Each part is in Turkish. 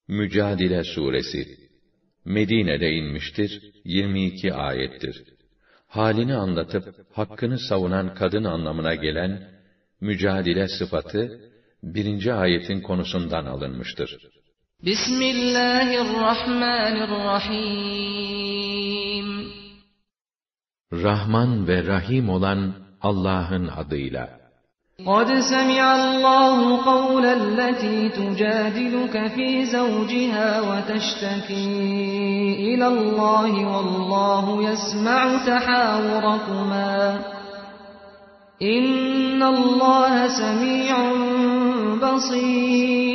Mücadele Suresi Medine'de inmiştir, 22 ayettir. Halini anlatıp hakkını savunan kadın anlamına gelen mücadele sıfatı 1. ayetin konusundan alınmıştır. Bismillahirrahmanirrahim. Rahman ve Rahim olan Allah'ın adıyla. قَدْ سَمِعَ اللّٰهُ قَوْلَ الَّتِي تُجَادِلُكَ فِي زَوْجِهَا وَتَشْتَكِي إِلَى اللّٰهِ وَاللّٰهُ يَسْمَعُ تَحَاوُرَكُمَا إِنَّ اللّٰهَ سَمِيعٌ بَصِيرٌ.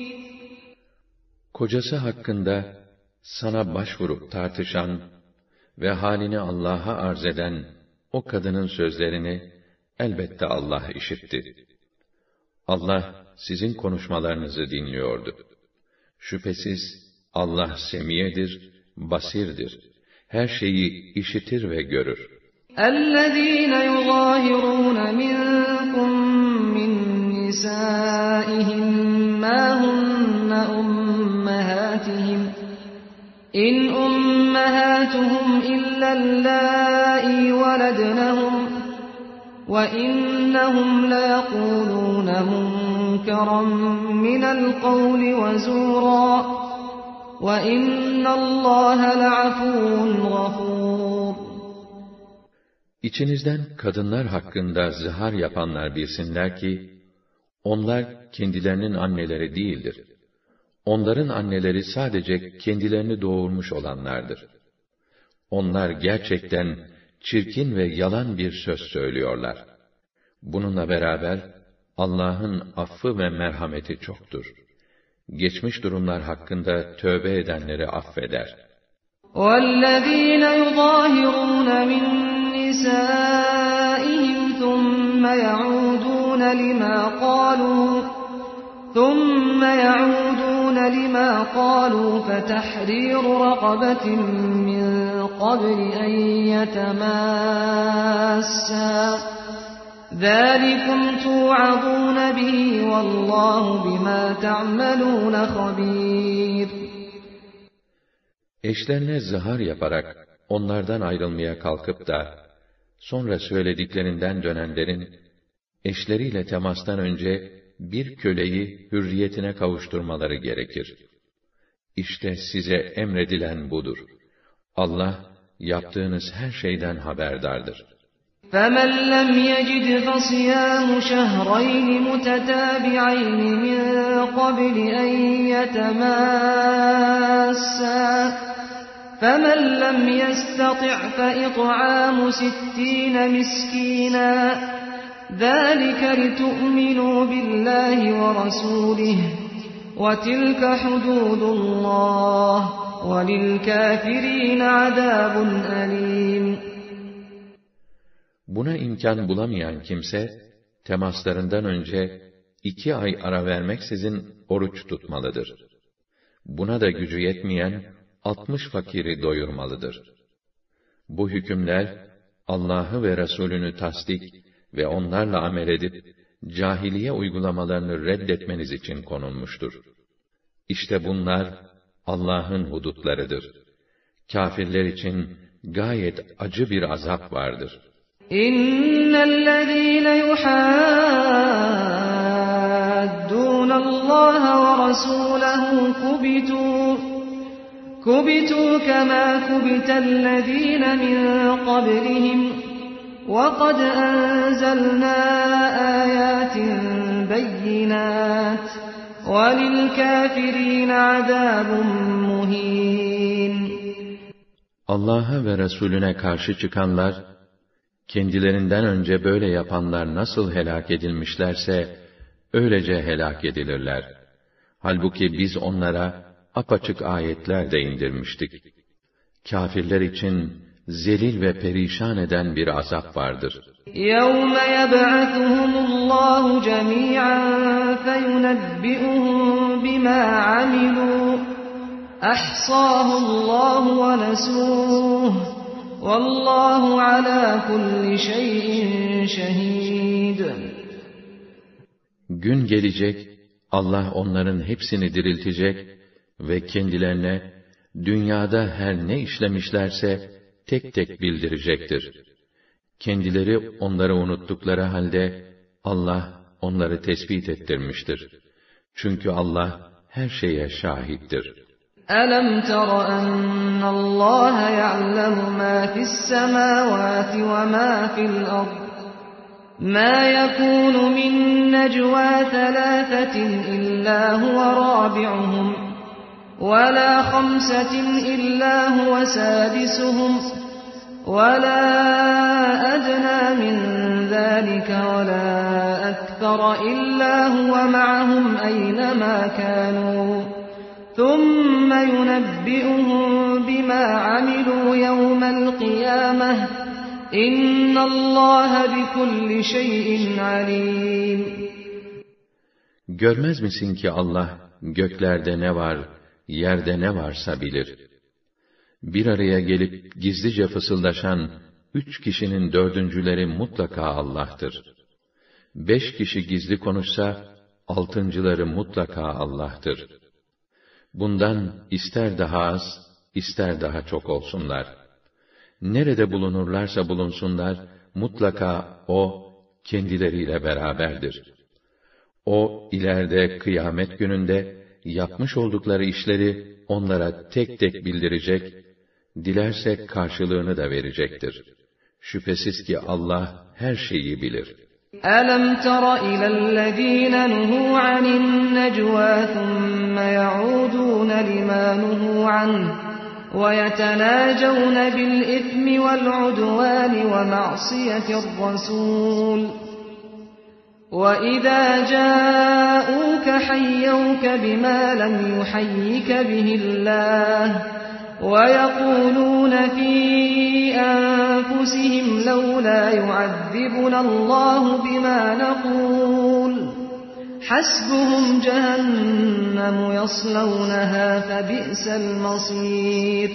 Kocası hakkında sana başvurup tartışan ve halini Allah'a arz eden o kadının sözlerini elbette Allah işitti. Allah sizin konuşmalarınızı dinliyordu. Şüphesiz Allah semiyedir, basirdir. Her şeyi işitir ve görür. اَلَّذ۪ينَ يُظَاهِرُونَ مِنْكُمْ مِنْ نِسَائِهِمْ مَا هُنَّ أُمَّهَاتِهِمْ اِنْ أُمَّهَاتُهُمْ إِلَّا اللَّائِي وَلَدْنَهُمْ وَإِنَّهُمْ لَيَقُولُونَ مُنْكَرًا مِنَ الْقَوْلِ وَزُورًا وَإِنَّ اللّٰهَ لَعَفُوٌّ غَفُورٌ. İçinizden kadınlar hakkında zihar yapanlar bilsinler ki, onlar kendilerinin anneleri değildir. Onların anneleri sadece kendilerini doğurmuş olanlardır. Onlar gerçekten çirkin ve yalan bir söz söylüyorlar. Bununla beraber Allah'ın affı ve merhameti çoktur. Geçmiş durumlar hakkında tövbe edenleri affeder. وَالَّذ۪ينَ يُظَاهِرُونَ مِنْ نِسَائِهِمْ ثُمَّ يَعُودُونَ لِمَا قَالُوا فَتَحْرِيرُ رَقَبَةٍ مِّن قَبْلِ أَنْ يَتَمَاسَّا ذَٰلِكُمْ تُوعَظُونَ بِهِ وَاللّٰهُ بِمَا تَعْمَلُونَ خَبِيرٌ. Eşlerine zihar yaparak onlardan ayrılmaya kalkıp da sonra söylediklerinden dönenlerin eşleriyle temastan önce bir köleyi hürriyetine kavuşturmaları gerekir. İşte size emredilen budur. Allah yaptığınız her şeyden haberdardır. فَمَنْ لَمْ يَجِدْ فَصِيَامُ شَهْرَيْنِ مُتَتَابِعَيْنِ مِنْ قَبْلِ أَنْ يَتَمَاسَّا فَمَنْ لَمْ يَسْتَطِعْ فَإِطْعَامُ 60 مِسْكِينًا ذَٰلِكَ لِتُؤْمِنُوا بِاللّٰهِ وَرَسُولِهِ وَتِلْكَ حُدُودُ اللّٰهِ وَلِلْكَافِرِينَ عَذَابٌ أَلِيمٌ. Buna imkan bulamayan kimse, temaslarından önce 2 ay ara vermeksizin oruç tutmalıdır. Buna da gücü yetmeyen 60 fakiri doyurmalıdır. Bu hükümler, Allah'ı ve Resulünü tasdik ve onlarla amel edip, cahiliye uygulamalarını reddetmeniz için konulmuştur. İşte bunlar, Allah'ın hudutlarıdır. Kâfirler için gayet acı bir azap vardır. İnnellezîne yuhaddûnallâhe ve rasûlehu kubitû kemâ kubitellezîne min qablihim وَقَدْ أَنزَلْنَا آيَاتٍ بَيِّنَاتٍ وَلِلْكَافِرِينَ عَذَابٌ مُهِينٌ. Allah'a ve Resulüne karşı çıkanlar, kendilerinden önce böyle yapanlar nasıl helak edilmişlerse, öylece helak edilirler. Halbuki biz onlara apaçık ayetler de indirmiştik. Kâfirler için zelil ve perişan eden bir azap vardır. يَوْمَ يَبْعَثُهُمُ اللّٰهُ جَمِيعًا فَيُنَبِّئُهُم بِمَا عَمِلُوا أَحْصَاهُ اللّٰهُ وَنَسُوهُ وَاللّٰهُ عَلَى كُلِّ شَيْءٍ شَهِيدٌ. Gün gelecek, Allah onların hepsini diriltecek ve kendilerine dünyada her ne işlemişlerse tek tek bildirecektir. Kendileri onları unuttukları halde Allah onları tespit ettirmiştir. Çünkü Allah her şeye şahittir. أَلَمْ تَرَ أَنَّ اللّٰهَ يَعْلَمُ مَا فِي السَّمَاوَاتِ وَمَا فِي الْأَرْضِ مَا يَكُونُ مِنْ نَجْوَى ثَلَاثَةٍ إِلَّا هُوَ رَابِعُهُمْ وَلَا خَمْسَةٍ إِلَّا هُوَ سَادِسُهُمْ وَلَا أَدْنَى مِنْ ذَلِكَ وَلَا أَكْثَرَ إِلَّا هُوَ مَعَهُمْ أَيْنَمَا كَانُوا ثُمَّ يُنَبِّئُهُم بِمَا عَمِلُوا يَوْمَ الْقِيَامَةِ إِنَّ اللّٰهَ بِكُلِّ شَيْءٍ عَلِيمٌ. Görmez misin ki Allah göklerde ne var, yerde ne varsa bilir. Bir araya gelip gizlice fısıldaşan 3 kişinin dördüncüleri mutlaka Allah'tır. 5 kişi gizli konuşsa, 6.'ları mutlaka Allah'tır. Bundan ister daha az, ister daha çok olsunlar. Nerede bulunurlarsa bulunsunlar, mutlaka O, kendileriyle beraberdir. O, ileride kıyamet gününde, yapmış oldukları işleri onlara tek tek bildirecek, dilerse karşılığını da verecektir. Şüphesiz ki Allah her şeyi bilir. أَلَمْ تَرَ إِلَى الَّذ۪ينَ نُهُوا عَنِ النَّجْوَى ثُمَّ يَعُودُونَ لِمَا نُهُوا عَنْهُ وَيَتَنَاجَوْنَ بِالْإِثْمِ وَالْعُدْوَانِ وَمَعْصِيَةِ الرَّسُولِ وَإِذَا جَاءُوكَ حَيَّوْكَ بِمَا لَمْ يُحَيِّكَ بِهِ اللّٰهُ وَيَقُولُونَ فِي أَنفُسِهِمْ لَوْلَا يُعَذِّبُنَا اللّٰهُ بِمَا نَقُولُ حَسْبُهُمْ جَهَنَّمُ يَصْلَوْنَهَا فَبِئْسَ الْمَصِيرُ.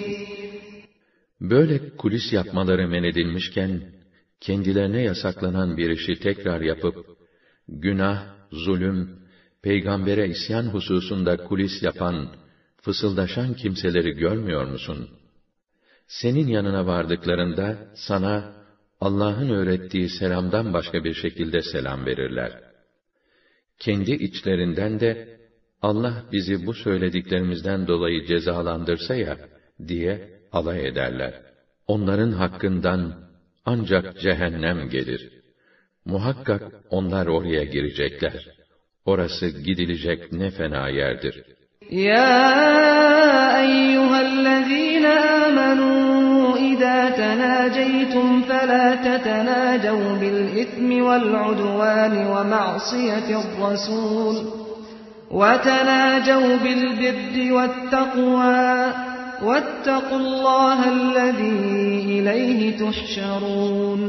Böyle kulis yapmaları men edilmişken, kendilerine yasaklanan bir işi tekrar yapıp, günah, zulüm, peygambere isyan hususunda kulis yapan, fısıldaşan kimseleri görmüyor musun? Senin yanına vardıklarında, sana Allah'ın öğrettiği selamdan başka bir şekilde selam verirler. Kendi içlerinden de, Allah bizi bu söylediklerimizden dolayı cezalandırsa ya, diye alay ederler. Onların hakkından ancak cehennem gelir. Muhakkak onlar oraya girecekler. Orası gidilecek ne fena yerdir. يَا أَيُّهَا الَّذ۪ينَ آمَنُوا إِذَا تَنَاجَيْتُمْ فَلَا تَتَنَاجَوْا بِالْإِثْمِ وَالْعُدْوَانِ وَمَعْصِيَةِ الرَّسُولِ وَتَنَاجَوْا بِالْبِرِّ وَالتَّقْوَى وَاتَّقُوا اللّٰهَ الَّذ۪ي إِلَيْهِ تُحْشَرُونَ.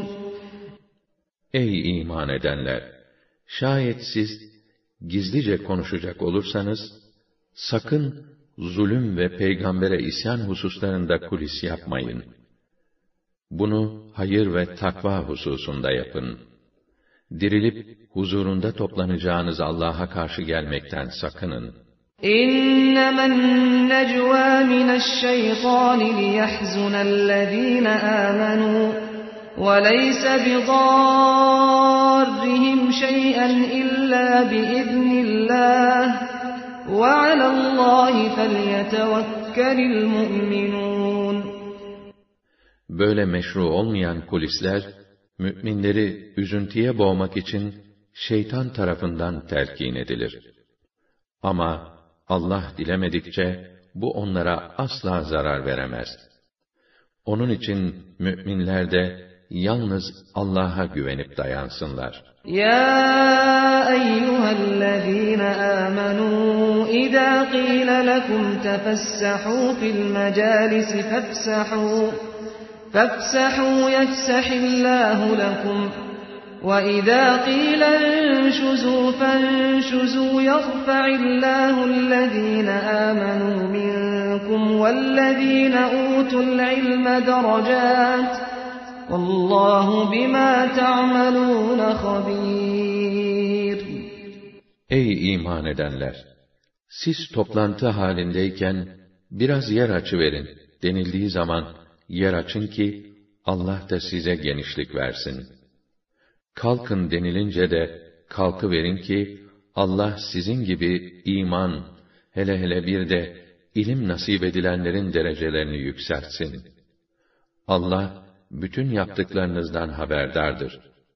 Ey iman edenler! Şayet siz gizlice konuşacak olursanız, sakın zulüm ve peygambere isyan hususlarında kulis yapmayın. Bunu hayır ve takva hususunda yapın. Dirilip huzurunda toplanacağınız Allah'a karşı gelmekten sakının. إِنَّمَا النَّجْوَى مِنَ الشَّيْطَانِ لِيَحْزُنَ الَّذ۪ينَ آمَنُوا وَلَيْسَ بِضَارِّهِمْ شَيْئًا إِلَّا بِإِذْنِ اللّٰهِ وَعَلَى اللّٰهِ فَلْيَتَوَكَّلِ الْمُؤْمِنُونَ. Böyle meşru olmayan kulisler, müminleri üzüntüye boğmak için şeytan tarafından telkin edilir. Ama Allah dilemedikçe bu onlara asla zarar veremez. Onun için müminler de yalnız Allah'a güvenip dayansınlar. Ya eyyühellezîne âmenû idâ qîle lekum tefessahû fil mecâlisi fefsahû yefsahillâhu lekum وَإِذَا قِيلَ انشُزُوا فَانشُزُوا يَرْفَعِ اللَّهُ الَّذِينَ آمَنُوا مِنكُمْ وَالَّذِينَ أُوتُوا الْعِلْمَ دَرَجَاتٍ وَاللّٰهُ بِمَا تَعْمَلُونَ خَبِيرٌ. Ey iman edenler! Siz toplantı halindeyken biraz yer açıverin denildiği zaman yer açın ki Allah da size genişlik versin. Kalkın denilince de kalkıverin ki Allah sizin gibi iman, hele bir de ilim nasip edilenlerin derecelerini yükseltsin. Allah bütün yaptıklarınızdan haberdardır.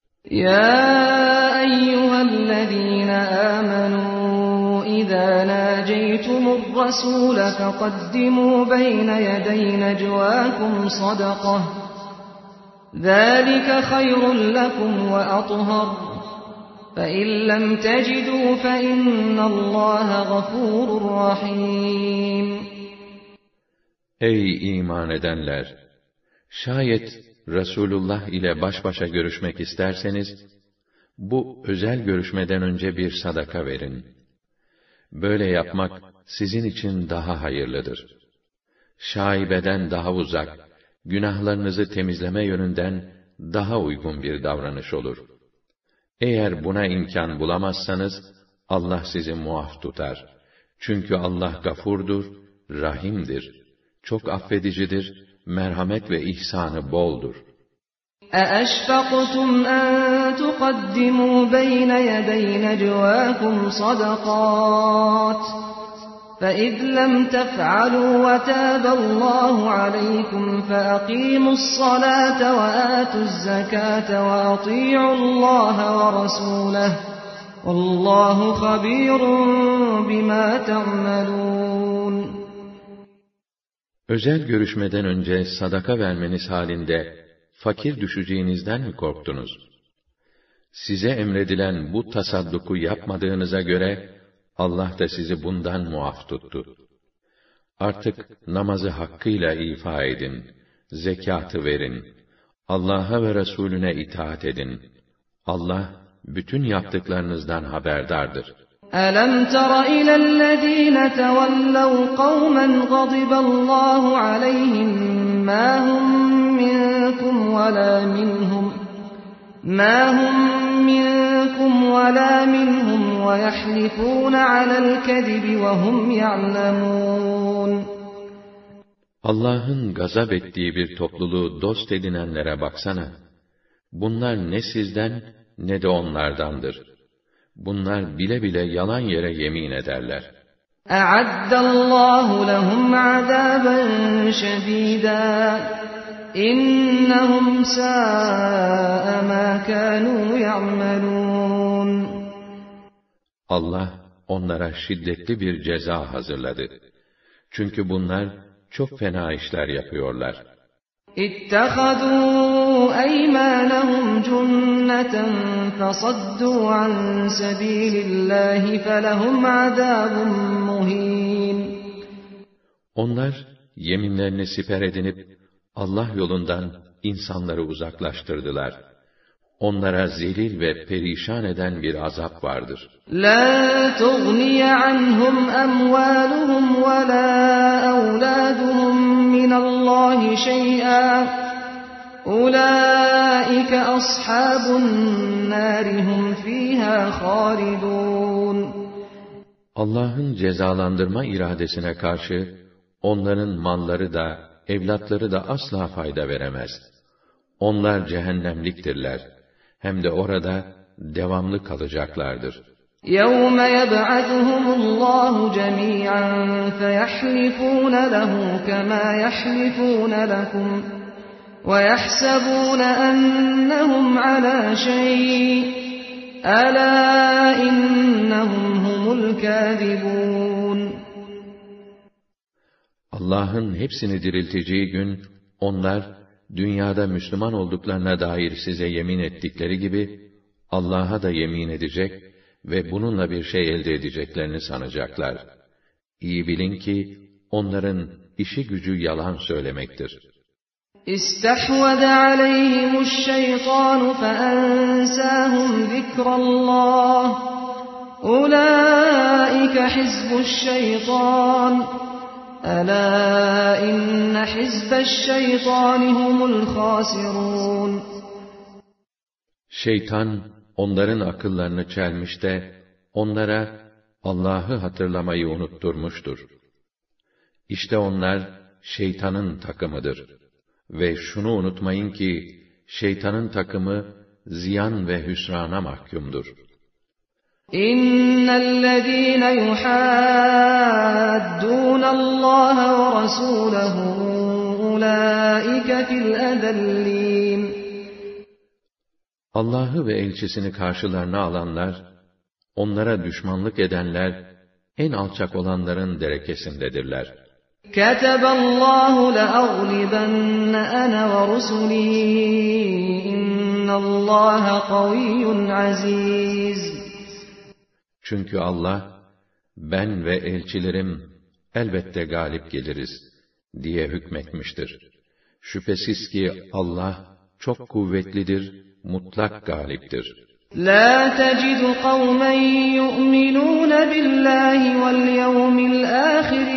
Ya eyyühellezîne âmenû izâ nâceytumur rasûle feqaddimû beyne yedey necvâkum sadakah. ذَٰلِكَ خَيْرٌ لَكُمْ وَأَطْهَرُ فَإِنْ لَمْ تَجِدُوا فَإِنَّ اللّٰهَ غَفُورٌ رَحِيمٌ Ey iman edenler! Şayet Resulullah ile baş başa görüşmek isterseniz, bu özel görüşmeden önce bir sadaka verin. Böyle yapmak sizin için daha hayırlıdır. Şaibeden daha uzak, günahlarınızı temizleme yönünden daha uygun bir davranış olur. Eğer buna imkan bulamazsanız, Allah sizi muaf tutar. Çünkü Allah gafurdur, rahimdir. Çok affedicidir, merhamet ve ihsanı boldur. أَأَشْفَقْتُمْ أَن تُقَدِّمُوا بَيْنَ يَدَيْ نَجْوَاكُمْ صَدَقَاتٍ فَإِذْ لَمْ تَفْعَلُوا وَتَابَ اللَّهُ عَلَيْكُمْ فَأَقِيمُوا الصَّلَاةَ وَآتُوا الزَّكَاةَ وَأَطِيعُوا اللَّهَ وَرَسُولَهُ وَاللَّهُ خَبِيرٌ بِمَا تَعْمَلُونَ Özel görüşmeden önce sadaka vermeniz halinde fakir düşeceğinizden mi korktunuz? Size emredilen bu tasadduku yapmadığınıza göre Allah da sizi bundan muaf tuttu. Artık namazı hakkıyla ifa edin, zekatı verin, Allah'a ve Resulüne itaat edin. Allah bütün yaptıklarınızdan haberdardır. أَلَمْ تَرَ إِلَى الَّذِينَ تَوَلَّوْا قَوْمًا غَضِبَ اللَّهُ عَلَيْهِمْ مَا هُمْ مِنكُمْ وَلَا مِنْهُمْ وَيَحْلِفُونَ عَلَى الْكَذِبِ وَهُمْ يَعْلَمُونَ Allah'ın gazap ettiği bir topluluğu dost edinenlere baksana. Bunlar ne sizden ne de onlardandır. Bunlar bile bile yalan yere yemin ederler. أَعَدَّ اللَّهُ لَهُمْ عَذَابًا شَدِيدًا إِنَّهُمْ سَاءَ مَا كَانُوا يَعْمَلُونَ Allah onlara şiddetli bir ceza hazırladı. Çünkü bunlar çok fena işler yapıyorlar. اتَّخَذُوا أَيْمَانَهُمْ جُنَّةً فَصَدُّوا عَنْ سَبِيلِ اللَّهِ فَلَهُمْ عَذَابٌ مُهِينٌ Onlar yeminlerini siper edinip Allah yolundan insanları uzaklaştırdılar. Onlara zelil ve perişan eden bir azap vardır. لَا تُغْنِيَ عَنْهُمْ أَمْوَالُهُمْ وَلَا أَوْلَادُهُمْ مِنَ اللَّهِ شَيْئًا أُولَٰئِكَ أَصْحَابُ النَّارِ هُمْ فِيهَا خَالِدُونَ Allah'ın cezalandırma iradesine karşı onların malları da evlatları da asla fayda veremez. Onlar cehennemliktirler. Hem de orada devamlı kalacaklardır. يَوْمَ يَبْعَثُهُمُ اللّٰهُ جَمِيعًا فَيَحْلِفُونَ لَهُ كَمَا يَحْلِفُونَ لَكُمْ وَيَحْسَبُونَ أَنَّهُمْ عَلَى شَيْءٍ أَلَا إِنَّهُمْ هُمُ الْكَاذِبُونَ Allah'ın hepsini dirilteceği gün, onlar, dünyada Müslüman olduklarına dair size yemin ettikleri gibi, Allah'a da yemin edecek ve bununla bir şey elde edeceklerini sanacaklar. İyi bilin ki, onların işi gücü yalan söylemektir. İstehved aleyhimu'ş-şeytanu feensâhum zikrallah. Ulaike hizbu'ş-şeytan. Elâ inne hizbeş-şeytani humul khâsirûn. Şeytan, onların akıllarını çelmiş de, onlara, Allah'ı hatırlamayı unutturmuştur. İşte onlar şeytanın takımıdır. Ve şunu unutmayın ki, şeytanın takımı ziyan ve hüsrana mahkumdur. İnnellezîne yuhâddûnallâhe ve rasûlehu ulâike fil edellîn. Allah'ı ve elçisini karşılarına alanlar, onlara düşmanlık edenler, en alçak olanların derekesindedirler. Keteballâhu le'aglibenne ene ve rusulî, innallâhe kaviyyun azîz. Çünkü Allah, ben ve elçilerim elbette galip geliriz diye hükmetmiştir. Şüphesiz ki Allah çok kuvvetlidir, mutlak galiptir. La tecidu kavmen yu'minûne billahi vel yevmil âhir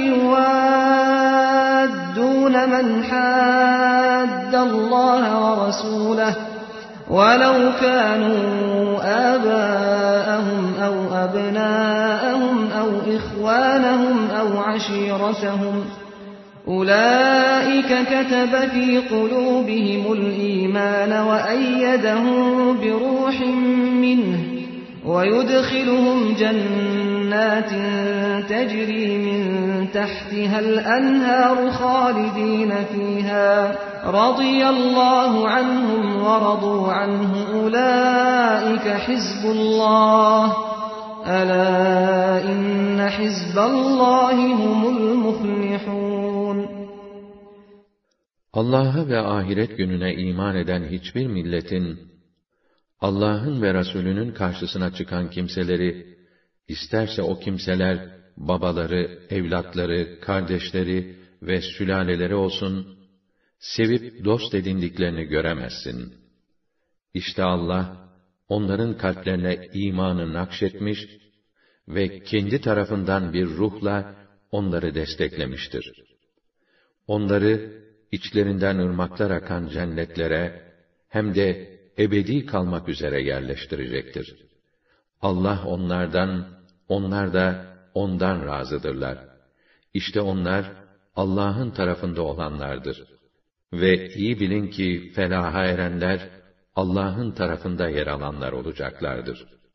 yuvaddûne men haddallâhe ve rasûleh وَلَوْ كَانُوا آبَاءَهُمْ أَوْ أَبْنَاءَهُمْ أَوْ إِخْوَانَهُمْ أَوْ عَشِيرَتَهُمْ أُولَئِكَ كَتَبَ فِي قُلُوبِهِمُ الْإِيمَانَ وَأَيَّدَهُم بِرُوحٍ مِّنْهُ وَيُدْخِلُهُمْ جَنَّاتٍ تَجْرِي مِن تَحْتِهَا الْأَنْهَارُ خَالِدِينَ فِيهَا رَضِيَ اللَّهُ عَنْهُمْ وَرَضُوا عَنْهُ أُولَئِكَ حِزْبُ اللَّهِ أَلَا إِنَّ حِزْبَ اللَّهِ هُمُ الْمُفْلِحُونَ. Allah'a ve ahiret gününe iman eden hiçbir milletin, Allah'ın ve Resulünün karşısına çıkan kimseleri, isterse o kimseler, babaları, evlatları, kardeşleri ve sülaleleri olsun, sevip dost edindiklerini göremezsin. İşte Allah, onların kalplerine imanı nakşetmiş ve kendi tarafından bir ruhla onları desteklemiştir. Onları, içlerinden ırmaklar akan cennetlere, hem de ebedi kalmak üzere yerleştirecektir. Allah onlardan, onlar da ondan razıdırlar. İşte onlar, Allah'ın tarafında olanlardır. Ve iyi bilin ki felaha erenler, Allah'ın tarafında yer alanlar olacaklardır.